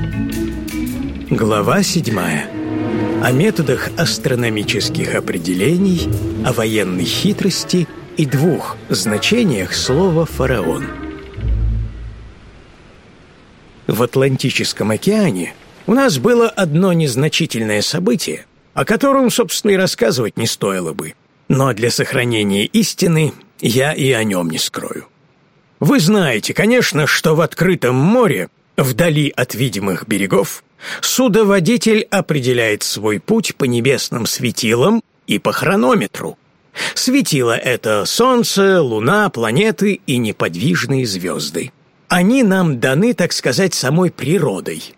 Глава 7. О методах астрономических определений, о военной хитрости и двух значениях слова «фараон». В Атлантическом океане у нас было одно незначительное событие, о котором, собственно, и рассказывать не стоило бы. Но для сохранения истины я и о нем не скрою. Вы знаете, конечно, что в открытом море, вдали от видимых берегов, судоводитель определяет свой путь по небесным светилам и по хронометру. Светила — это Солнце, Луна, планеты и неподвижные звезды. Они нам даны, так сказать, самой природой.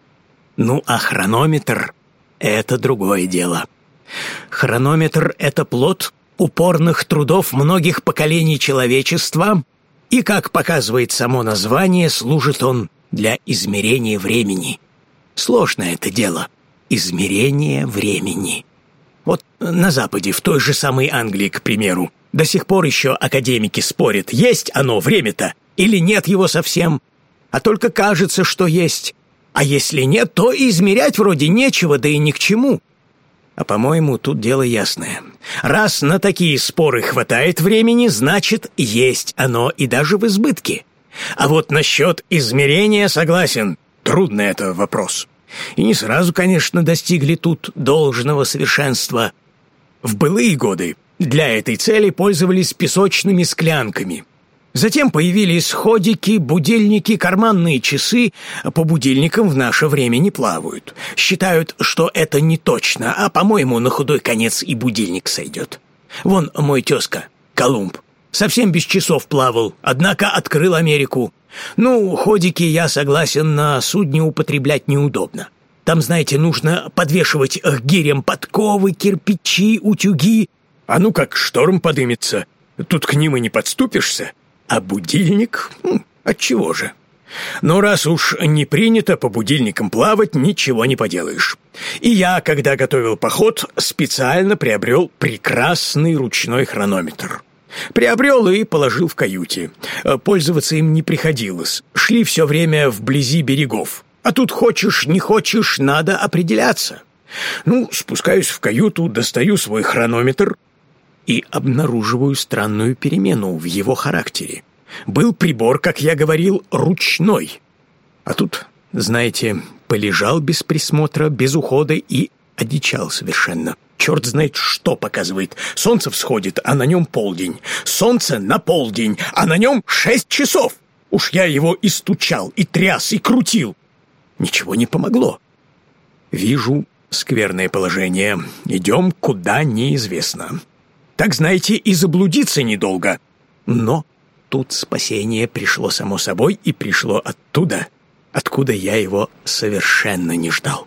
Ну, а хронометр — это другое дело. Хронометр — это плод упорных трудов многих поколений человечества, и, как показывает само название, служит он для измерения времени. Сложное это дело — измерение времени. Вот на Западе, в той же самой Англии, к примеру, до сих пор еще академики спорят, есть оно время-то или нет его совсем, а только кажется, что есть. А если нет, то и измерять вроде нечего, да и ни к чему. А, по-моему, тут дело ясное. Раз на такие споры хватает времени, значит, есть оно и даже в избытке. А вот насчет измерения согласен. Трудный это вопрос. И не сразу, конечно, достигли тут должного совершенства. В былые годы для этой цели пользовались песочными склянками. Затем появились ходики, будильники, карманные часы. По будильникам в наше время не плавают. Считают, что это не точно, а, по-моему, на худой конец и будильник сойдет. Вон мой тезка, Колумб, совсем без часов плавал, однако открыл Америку. Ну, ходики, я согласен, на судне употреблять неудобно. Там, знаете, нужно подвешивать к гирям подковы, кирпичи, утюги. А ну как шторм подымется, тут к ним и не подступишься. А будильник? Отчего же? Но раз уж не принято по будильникам плавать, ничего не поделаешь. И я, когда готовил поход, специально приобрел прекрасный ручной хронометр. Приобрел и положил в каюте. Пользоваться им не приходилось. Шли все время вблизи берегов. А тут хочешь, не хочешь, надо определяться. Ну, спускаюсь в каюту, достаю свой хронометр и обнаруживаю странную перемену в его характере. Был прибор, как я говорил, ручной. А тут, знаете, полежал без присмотра, без ухода и одичал совершенно. Черт знает, что показывает. Солнце всходит, а на нем полдень. Солнце на полдень, а на нем 6 часов. Уж я его и стучал, и тряс, и крутил. Ничего не помогло. Вижу скверное положение. Идем куда неизвестно. Так, знаете, и заблудиться недолго. Но тут спасение пришло само собой и пришло оттуда, откуда я его совершенно не ждал.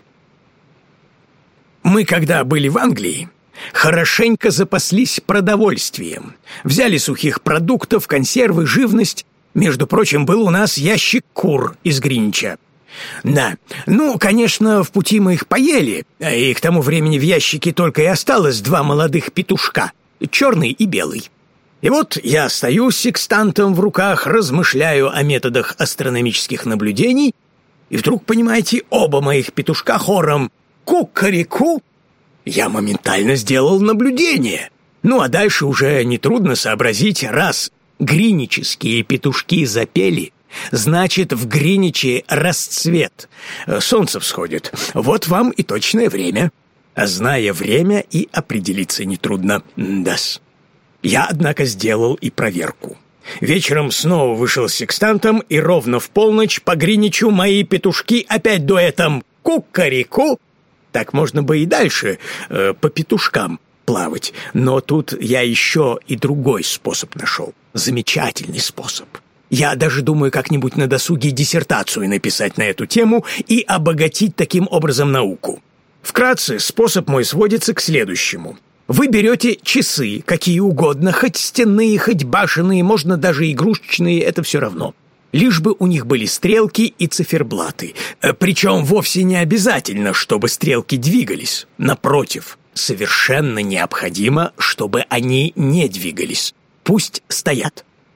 Мы, когда были в Англии, хорошенько запаслись продовольствием. Взяли сухих продуктов, консервы, живность. Между прочим, был у нас ящик кур из Гринвича. Да, ну, конечно, в пути мы их поели, и к тому времени в ящике только и осталось 2 молодых петушка, черный и белый. И вот я стою с секстантом в руках, размышляю о методах астрономических наблюдений, и вдруг, понимаете, оба моих петушка хором «ку-ка-ри-ку». Я моментально сделал наблюдение. Ну, а дальше уже нетрудно сообразить, раз гринвичские петушки запели, значит, в Гринвиче расцвет. Солнце всходит. Вот вам и точное время. А зная время, и определиться нетрудно. Да-с. Я, однако, сделал и проверку. Вечером снова вышел с секстантом, и ровно в полночь по Гринвичу мои петушки опять дуэтом «ку-ка-ри-ку». Так можно бы и дальше по петушкам плавать. Но тут я еще и другой способ нашел. Замечательный способ. Я даже думаю как-нибудь на досуге диссертацию написать на эту тему и обогатить таким образом науку. Вкратце, способ мой сводится к следующему. Вы берете часы, какие угодно, хоть стенные, хоть башенные, можно даже игрушечные, это все равно. Лишь бы у них были стрелки и циферблаты. Причем вовсе не обязательно, чтобы стрелки двигались. Напротив, совершенно необходимо, чтобы они не двигались. Пусть стоят.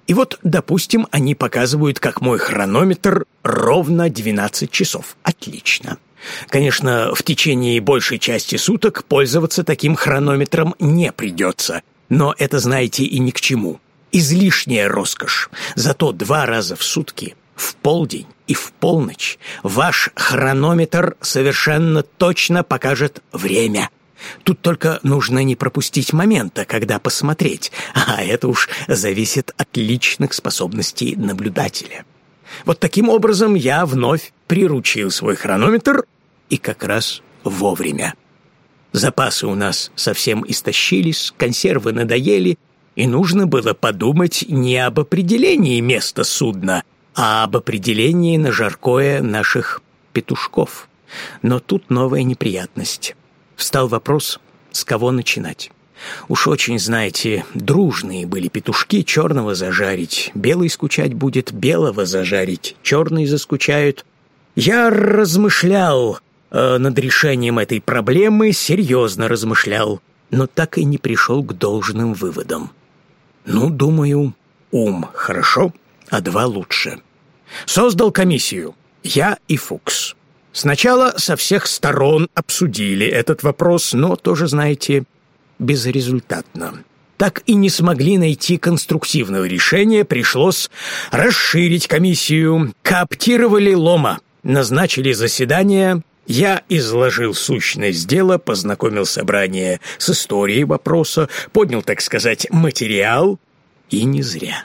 И вот, допустим, они показывают, как мой хронометр, ровно 12 часов. Отлично. Конечно, в течение большей части суток пользоваться таким хронометром не придется. Но это, знаете, и ни к чему. Излишняя роскошь. Зато 2 раза в сутки, в полдень и в полночь, ваш хронометр совершенно точно покажет время. Тут только нужно не пропустить момента, когда посмотреть, а это уж зависит от личных способностей наблюдателя. Вот таким образом я вновь приручил свой хронометр, и как раз вовремя. Запасы у нас совсем истощились, консервы надоели, и нужно было подумать не об определении места судна, а об определении на жаркое наших петушков. Но тут новая неприятность. Встал вопрос, с кого начинать. Уж очень, знаете, дружные были петушки, черного зажарить. Белый скучать будет, белого зажарить, черный заскучают. Я размышлял над решением этой проблемы, серьезно размышлял, но так и не пришел к должным выводам. Ну, думаю, ум хорошо, а 2 лучше. Создал комиссию, я и Фукс. Сначала со всех сторон обсудили этот вопрос, но тоже, знаете, безрезультатно. Так и не смогли найти конструктивного решения, пришлось расширить комиссию. Кооптировали Лома, назначили заседание. Я изложил сущность дела, познакомил собрание с историей вопроса, поднял, так сказать, материал, и не зря.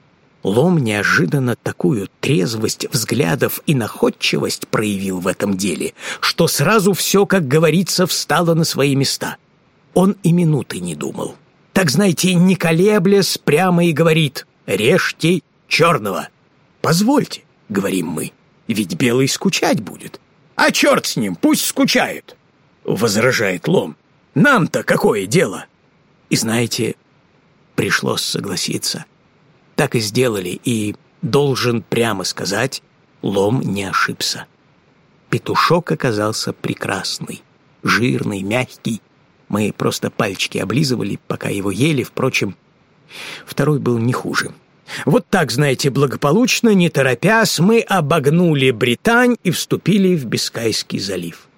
Лом неожиданно такую трезвость взглядов и находчивость проявил в этом деле, что сразу все, как говорится, встало на свои места. Он и минуты не думал. Так, знаете, не колеблясь, прямо и говорит: «Режьте черного». «Позвольте», — говорим мы, — «ведь белый скучать будет». «А черт с ним, пусть скучает», — возражает Лом. «Нам-то какое дело?» И знаете, пришлось согласиться. Так и сделали, и, должен прямо сказать, Лом не ошибся. Петушок оказался прекрасный, жирный, мягкий. Мы просто пальчики облизывали, пока его ели, впрочем, второй был не хуже. Вот так, знаете, благополучно, не торопясь, мы обогнули Британь и вступили в Бискайский залив.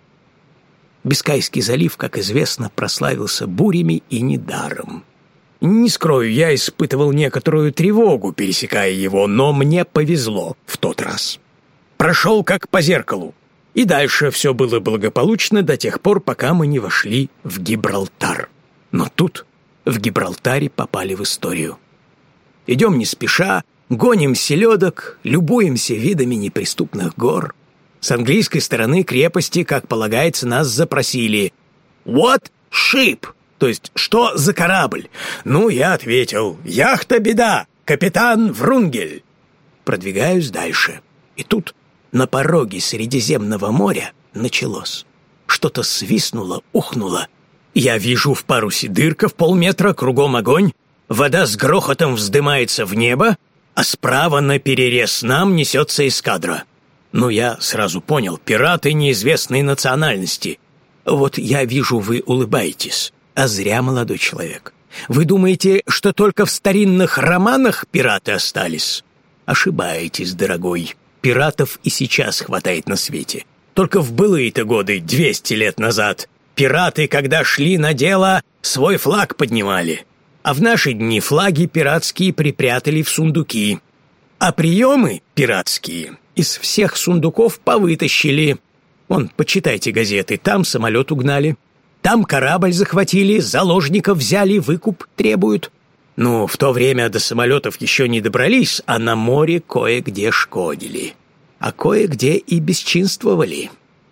Бискайский залив, как известно, прославился бурями и недаром. Не скрою, я испытывал некоторую тревогу, пересекая его, но мне повезло в тот раз. Прошел как по зеркалу. И дальше все было благополучно до тех пор, пока мы не вошли в Гибралтар. Но тут в Гибралтаре попали в историю. Идем не спеша, гоним селедок, любуемся видами неприступных гор. С английской стороны крепости, как полагается, нас запросили: «What ship?» То есть, что за корабль? Ну, я ответил: «Яхта Беда, капитан Врунгель». Продвигаюсь дальше. И тут на пороге Средиземного моря началось. Что-то свистнуло, ухнуло. Я вижу в парусе дырка в полметра, кругом огонь. Вода с грохотом вздымается в небо, а справа наперерез нам несется эскадра. Ну, я сразу понял, пираты неизвестной национальности. Вот я вижу, вы улыбаетесь. А зря, молодой человек. Вы думаете, что только в старинных романах пираты остались? Ошибаетесь, дорогой. Пиратов и сейчас хватает на свете. Только в былые-то годы, 200 лет назад, пираты, когда шли на дело, свой флаг поднимали. А в наши дни флаги пиратские припрятали в сундуки. А приемы пиратские из всех сундуков повытащили. Вон, почитайте газеты, там самолет угнали. Там корабль захватили, заложников взяли, выкуп требуют. Ну, в то время до самолетов еще не добрались, а на море кое-где шкодили. А кое-где и бесчинствовали.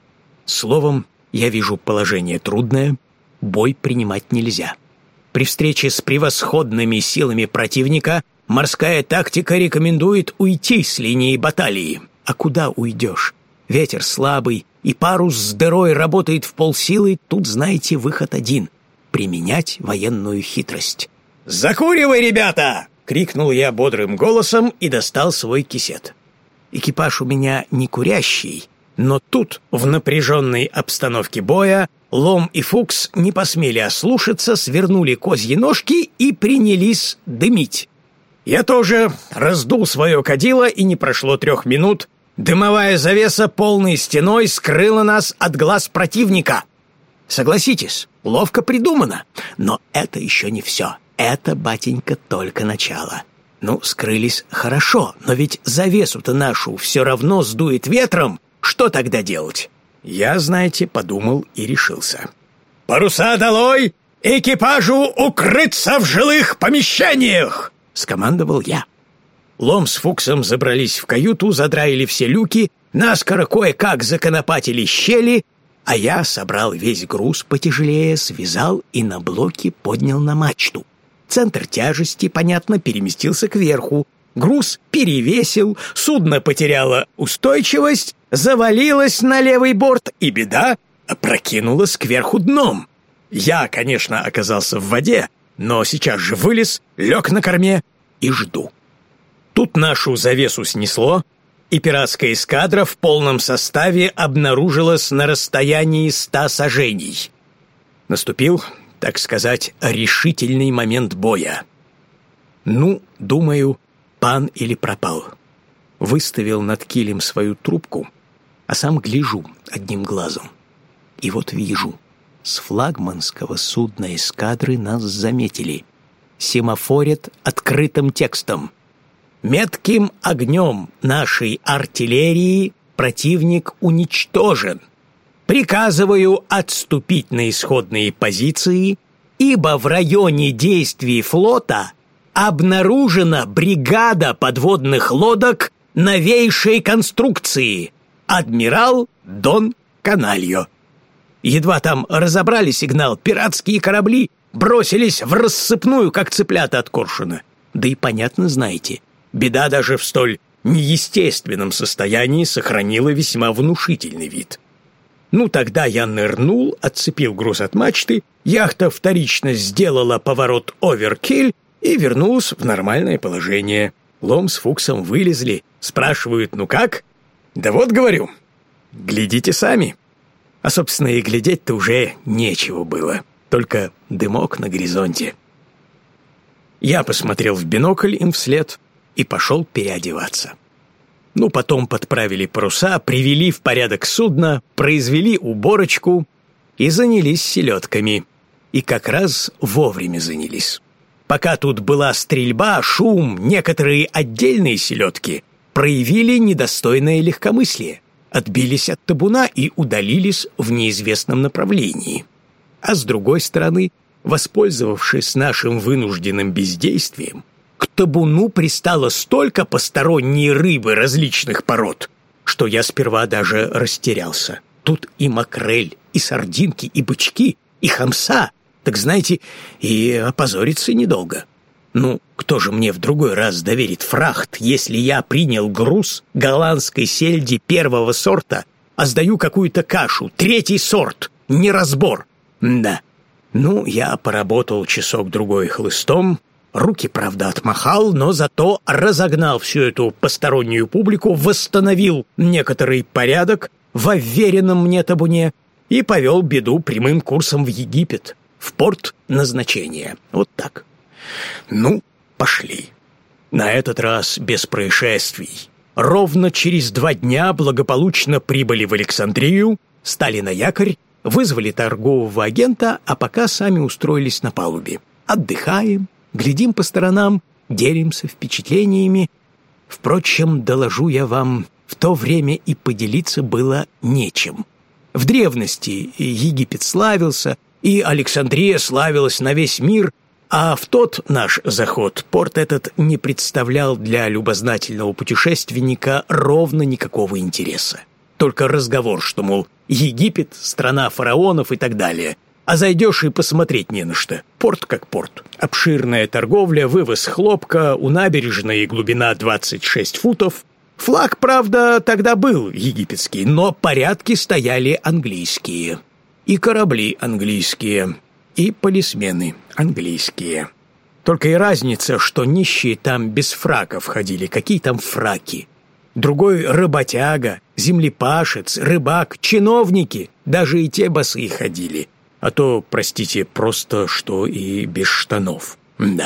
Словом, я вижу положение трудное, бой принимать нельзя. При встрече с превосходными силами противника морская тактика рекомендует уйти с линии баталии. А куда уйдешь? Ветер слабый, и парус с дырой работает в полсилы, тут, знаете, выход один — применять военную хитрость. «Закуривай, ребята!» — крикнул я бодрым голосом и достал свой кисет. Экипаж у меня не курящий, но тут, в напряженной обстановке боя, Лом и Фукс не посмели ослушаться, свернули козьи ножки и принялись дымить. Я тоже раздул свое кадило, и не прошло 3 минут. Дымовая завеса полной стеной скрыла нас от глаз противника. Согласитесь, ловко придумано, но это еще не все. Это, батенька, только начало. Ну, скрылись хорошо, но ведь завесу-то нашу все равно сдует ветром. Что тогда делать? Я, знаете, подумал и решился. «Паруса долой! Экипажу укрыться в жилых помещениях!» — скомандовал я. Лом с Фуксом забрались в каюту, задраили все люки, наскоро кое-как законопатили щели, а я собрал весь груз потяжелее, связал и на блоки поднял на мачту. Центр тяжести, понятно, переместился кверху. Груз перевесил, судно потеряло устойчивость, завалилось на левый борт, и беда, опрокинулась кверху дном. Я, конечно, оказался в воде, но сейчас же вылез, лег на корме и жду. Тут нашу завесу снесло, и пиратская эскадра в полном составе обнаружилась на расстоянии 100 саженей. Наступил, так сказать, решительный момент боя. Ну, думаю, пан или пропал. Выставил над килем свою трубку, а сам гляжу одним глазом. И вот вижу, с флагманского судна эскадры нас заметили. Семафорят открытым текстом: «Метким огнем нашей артиллерии противник уничтожен. Приказываю отступить на исходные позиции, ибо в районе действий флота обнаружена бригада подводных лодок новейшей конструкции. Адмирал Дон Канальо». Едва там разобрали сигнал, пиратские корабли бросились в рассыпную, как цыплята от коршуна. Да и понятно, знаете, беда даже в столь неестественном состоянии сохранила весьма внушительный вид. Ну, тогда я нырнул, отцепил груз от мачты, яхта вторично сделала поворот оверкиль и вернулась в нормальное положение. Лом с Фуксом вылезли, спрашивают: «Ну как?» «Да вот, говорю, глядите сами». А, собственно, и глядеть-то уже нечего было, только дымок на горизонте. Я посмотрел в бинокль им вслед и пошел переодеваться. Ну, потом подправили паруса, привели в порядок судно, произвели уборочку и занялись селедками. И как раз вовремя занялись. Пока тут была стрельба, шум, некоторые отдельные селедки проявили недостойное легкомыслие, отбились от табуна и удалились в неизвестном направлении. А с другой стороны, воспользовавшись нашим вынужденным бездействием, к табуну пристало столько посторонней рыбы различных пород, что я сперва даже растерялся. Тут и макрель, и сардинки, и бычки, и хамса. Так знаете, и опозориться недолго. Ну, кто же мне в другой раз доверит фрахт, если я принял груз голландской сельди 1-го сорта, а сдаю какую-то кашу, 3-й сорт, неразбор? Да. Ну, я поработал часок-другой хлыстом, руки, правда, отмахал, но зато разогнал всю эту постороннюю публику, восстановил некоторый порядок в уверенном мне табуне и повел беду прямым курсом в Египет, в порт назначения. Вот так. Ну, пошли. На этот раз без происшествий. Ровно через 2 дня благополучно прибыли в Александрию, стали на якорь, вызвали торгового агента, а пока сами устроились на палубе. Отдыхаем, глядим по сторонам, делимся впечатлениями. Впрочем, доложу я вам, в то время и поделиться было нечем. В древности Египет славился, и Александрия славилась на весь мир, а в тот наш заход порт этот не представлял для любознательного путешественника ровно никакого интереса. Только разговор, что, мол, Египет, страна фараонов и так далее. А зайдешь и посмотреть не на что. Порт как порт. Обширная торговля, вывоз хлопка, у набережной глубина 26 футов. Флаг, правда, тогда был египетский, но порядки стояли английские. И корабли английские, и полисмены английские. Только и разница, что нищие там без фраков ходили. Какие там фраки? Другой работяга, землепашец, рыбак, чиновники, даже и те босые ходили. А то, простите, просто что и без штанов. Да.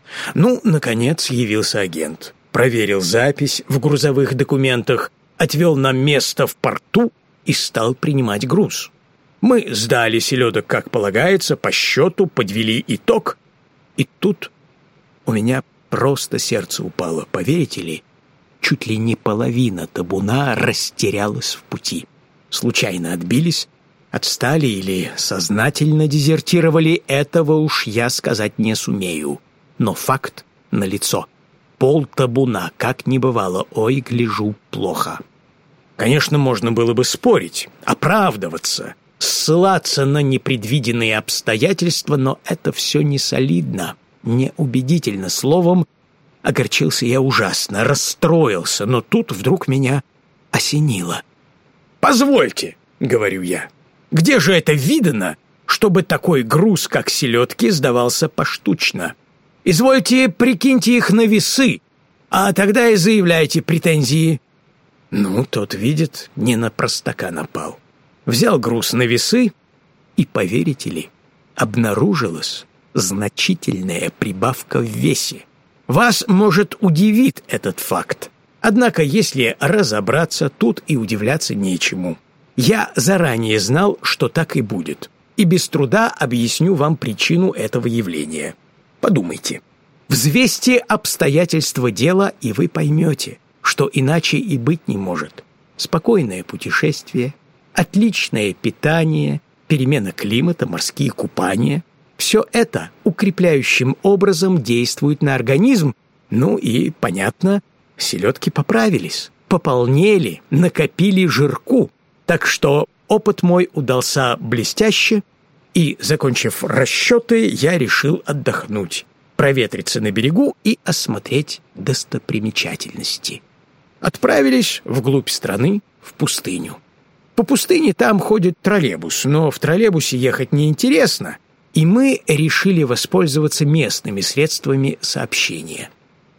Ну, наконец, явился агент. Проверил запись в грузовых документах, отвел нам место в порту и стал принимать груз. Мы сдали селедок, как полагается, по счету, подвели итог. И тут у меня просто сердце упало, поверите ли? Чуть ли не половина табуна растерялась в пути. Случайно отбились, отстали или сознательно дезертировали, этого уж я сказать не сумею. Но факт налицо. Полтабуна, как не бывало, ой, гляжу, плохо. Конечно, можно было бы спорить, оправдываться, ссылаться на непредвиденные обстоятельства, но это все не солидно, неубедительно. Словом, огорчился я ужасно, расстроился, но тут вдруг меня осенило. «Позвольте», — говорю я, — «где же это видано, чтобы такой груз, как селедки, сдавался поштучно? Извольте, прикиньте их на весы, а тогда и заявляйте претензии». Ну, тот, видит, не на простака напал. Взял груз на весы, и, поверите ли, обнаружилась значительная прибавка в весе. Вас, может, удивит этот факт. Однако, если разобраться, тут и удивляться нечему. Я заранее знал, что так и будет, и без труда объясню вам причину этого явления. Подумайте. Взвесьте обстоятельства дела, и вы поймете, что иначе и быть не может. Спокойное путешествие, отличное питание, перемена климата, морские купания – все это укрепляющим образом действует на организм. Ну и, понятно, селедки поправились, пополнели, накопили жирку. Так что опыт мой удался блестяще, и, закончив расчеты, я решил отдохнуть, проветриться на берегу и осмотреть достопримечательности. Отправились вглубь страны, в пустыню. По пустыне там ходит троллейбус, но в троллейбусе ехать неинтересно, и мы решили воспользоваться местными средствами сообщения.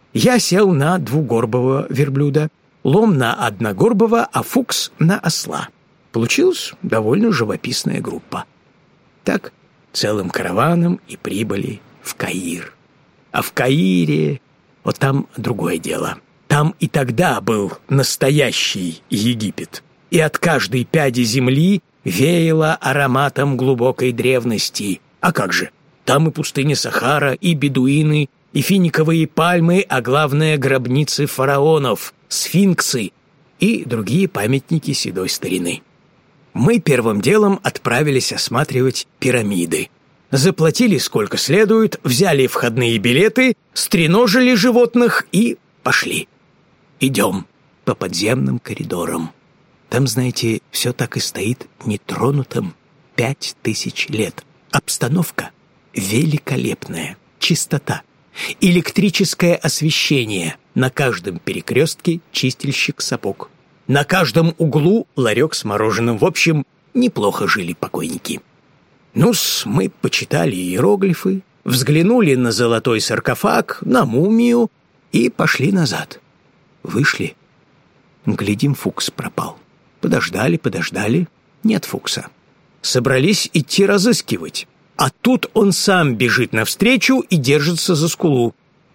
Я сел на двугорбого верблюда, Лом на одногорбого, а Фукс на осла. Получилась довольно живописная группа. Так целым караваном и прибыли в Каир. А в Каире, вот там другое дело. Там и тогда был настоящий Египет, и от каждой пяди земли веяло ароматом глубокой древности. А как же? Там и пустыня Сахара, и бедуины, и финиковые пальмы, а главное — гробницы фараонов, сфинксы и другие памятники седой старины. Мы первым делом отправились осматривать пирамиды. Заплатили сколько следует, взяли входные билеты, стреножили животных и пошли. Идем по подземным коридорам. Там, знаете, все так и стоит нетронутым 5000 лет. Обстановка великолепная, чистота, электрическое освещение, на каждом перекрестке чистильщик сапог. На каждом углу ларек с мороженым. В общем, неплохо жили покойники. Ну-с, мы почитали иероглифы, взглянули на золотой саркофаг, на мумию и пошли назад. Вышли. Глядим, Фукс пропал. Подождали, нет Фукса. Собрались идти разыскивать. А тут он сам бежит навстречу и держится за скулу.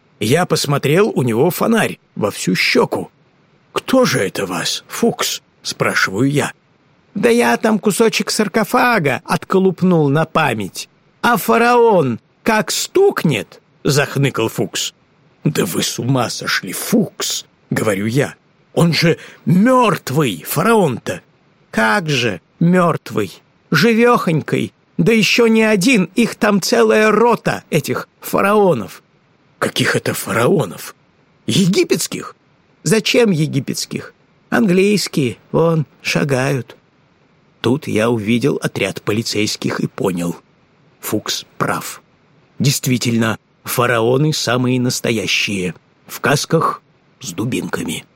Я посмотрел, у него фонарь во всю щеку. «Кто же это вас, Фукс?» — спрашиваю я. «Да я там кусочек саркофага отколупнул на память. А фараон как стукнет!» — захныкал Фукс. «Да вы с ума сошли, Фукс!» — говорю я. «Он же мертвый, фараон-то!» «Как же мертвый? Живехонькой! Да еще не один, их там целая рота, этих фараонов!» «Каких это фараонов? Египетских?» «Зачем египетских? Английские, вон, шагают». Тут я увидел отряд полицейских и понял. Фукс прав. Действительно, фараоны самые настоящие, в касках с дубинками.